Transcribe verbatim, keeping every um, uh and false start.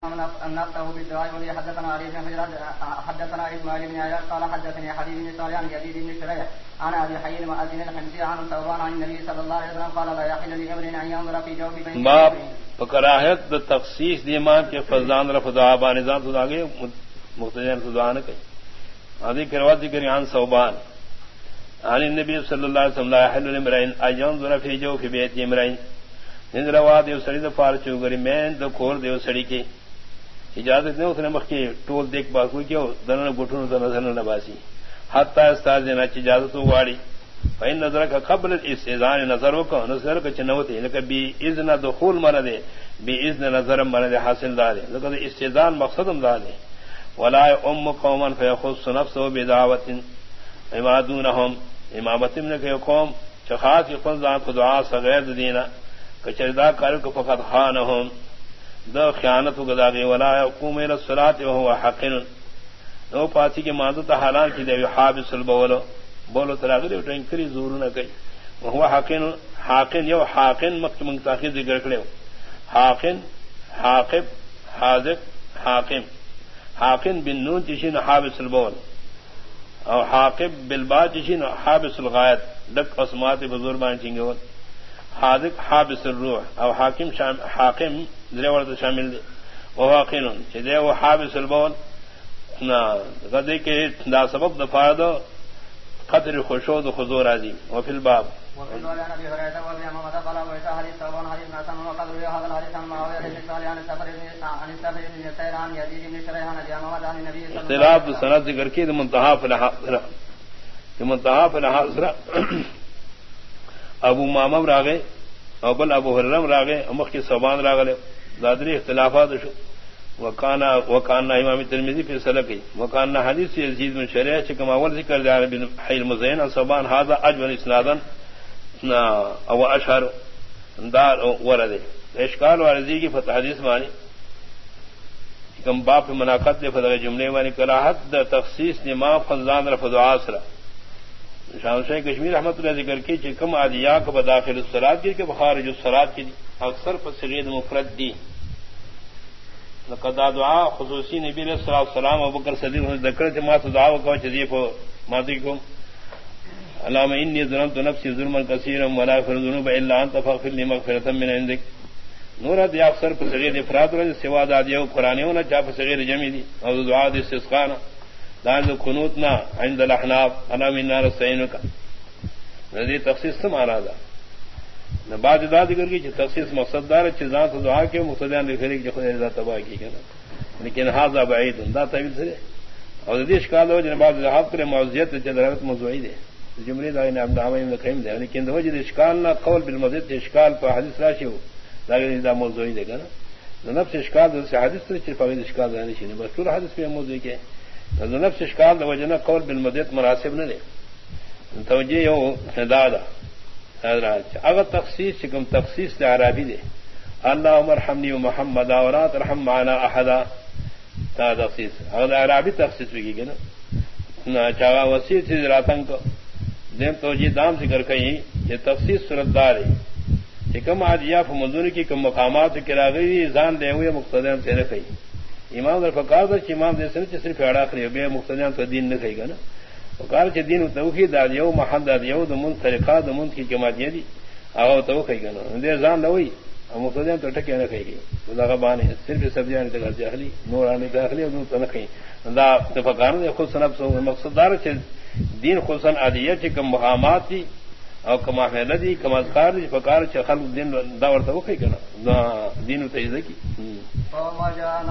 نفسه بالدعاء ولي حدثنا علي بن حجر حدثنا اسماعيل بن عياش قال حدثني حبيب بن صالح عن يزيد بن شريح عن ابي حي المؤذن الحمصي عن ثوبان عن النبي صلى الله عليه وسلم قال لا يحل لامرئ ان ينظر في جوف بين باب فکراہت تخصیص دیمان کے فضان رف دعا بانزان تو آگے مختلف فضان کے ادھی کروات ذکر عن ثوبان عن النبي صلی اللہ علیہ وسلم لا يحل لامرئ ان ينظر في جوف بيت امرئ ان رواد یو سڑی د فارچو گری میں د کور دیو سڑی کی اجازت نہیں اس نے مخ کی ٹول دیکھ با کوئی کیوں دنن گٹھن تو نظر نہ باسی حتی استاد نے اجازت واڑی فین نظر کا قبل استئذان نظر کو نظر کا چنوتی کہ بھی اذن دخول مرد بھی اذن نظر مرد حاصل دار لقد استئذان مقصد دار ولا ام قوما فيخص نفسه بدعوه عبادونهم امامت من کے قوم چخاص کی فضان خدا صغیر دینا کچردا کر کو فقط خانهم دو خیانت گداغی ولا يقوم الى الصلاه وهو حاقن نو پاسی کے مادت حالان کی دے حابس البول بولو تراغلی ٹین کری زور نہ گئی وهو حاقن حاقن یو حاقن مکتم تاخیر ذکر کرے حاقن حاقب حاذق حاقم حاقن بالنون جشن حابس البول اور حاقب بالباء جشن حابس الغائط دک اسمات بزرگ بان چنگول حاذق حابس الروح او حاکم حاکم ذریور شامل دے وواقین چدے وہ حابس البول نہ غدے کے دا سبب دفاع دو قدر خشوع و حضور راضی وفي الباب وفي الباب عن ابي هريره وابي امامه قال وإذا حديث ثوبان حديث ناسا وقدر هذا الحديث عن معاويه بن صالح عن السفر عن السفر بن يسير عن يزيد بن شريح عن ابي امامه عن النبي صلى الله عليه وسلم اختلاف سند ذکر کی منتہا فلحاضرہ منتہا فلحاضرہ ابو مامم راگے اور بل ابو حرم راگے امخ کے ثوبان راگلے دادری اختلافات شو وکانا وکانا امام ترمذی فی سلکی وکانا حدیث یزید بن شریح چکم اول ذکر دار بن حی المزین ثوبان هذا اجود اسنادا او اشهر دار ورد اشکال وارضی کی فتح حدیث مانی کم باپ مناقض دے فتح جملے مانی کراہت تخصیص نما فضان رفض عاصرہ شاہ شاہ کشمیر رحمۃ اللہ ذکر کی چکم عادیہ کو بداخل الصلاۃ کی کہ بخارج الصلاۃ کی اکثر فصیغ مفرد دی لقد دعا خصوصی نبی علیہ الصلوۃ والسلام ابوبکر صدیق نے ذکر تھے ما دعا کو چدی کو ماضی کو علامہ انی ظلمت نفسی ظلما کثیرا ولا یغفر الذنوب الا انت فاغفر لي مغفرة من عندك نور دی اکثر فصیغ افراد اور سوا دادیو قرانیوں نے چا فصیغ جمع دی اور دعا دی استسقاء دان قنوتنا عند الاحناف انا من نار السینک ندی تخصیص سے مارا دا نہ بعد دا ذکر کی تخصیص مقصد دار چیزاں تو دعا کے مقتدیان لکھنے کی خود رضا تباہ کی کہنا لیکن ھذا بعید دا طویل سے اور ذی اشکال ہو جن بعض ذہاب کرے موضوعیت چدرت موضوعی دے جملے دا نے عام میں قیم دے لیکن دو جن اشکال نہ قول بالمزید اشکال پر حدیث راشی ہو لیکن دا موضوعی دے کہنا نفس اشکال سے حدیث سے صرف حدیث اشکال نہیں چھ بس پورا حدیث پہ موضوع کے نفس اشکال دو جن قول بالمزید مناسب نہ دے توجہ ہو دادا حضرات اگر تخصیص چکم تخصیص دے عربی دے اللهم ارحمني ومحمد ولا ترحم معنا احدا تا تخصیص اگر عربی تخصیص بھی کی نا چاغا وسیع سے راتن کو دیم توجہ دام ذکر کہیں یہ تخصیص صورت دار ہے کہ کم عادیہ فمنظور کی کم مقامات کی راغی زان دے ہوئے مقتدیان سے رکھی امام الفقاہ کہ امام دے سن صرف اڑا کھڑے بے مقتدیان تو دین نہ کہے گا نا وقال کہ دین توحید دیو محمد دیو دمن طریقہ دمن کی جماعت دی او تو کہے گا نا دے زان نہ ہوئی مقتدیان تو ٹکے نہ کہے گی خدا کا بان ہے صرف سبزیاں تے گھر جاہلی نورانی داخلی اور تو نہ کہیں دا تفقان نے خود سنب سو مقصد دار چ دین خصن عادیہ چ کم مقامات دی او کما فعل کما اذکار دی فقار چ خلق دین دا ورته وکي کنا دین ته ذکی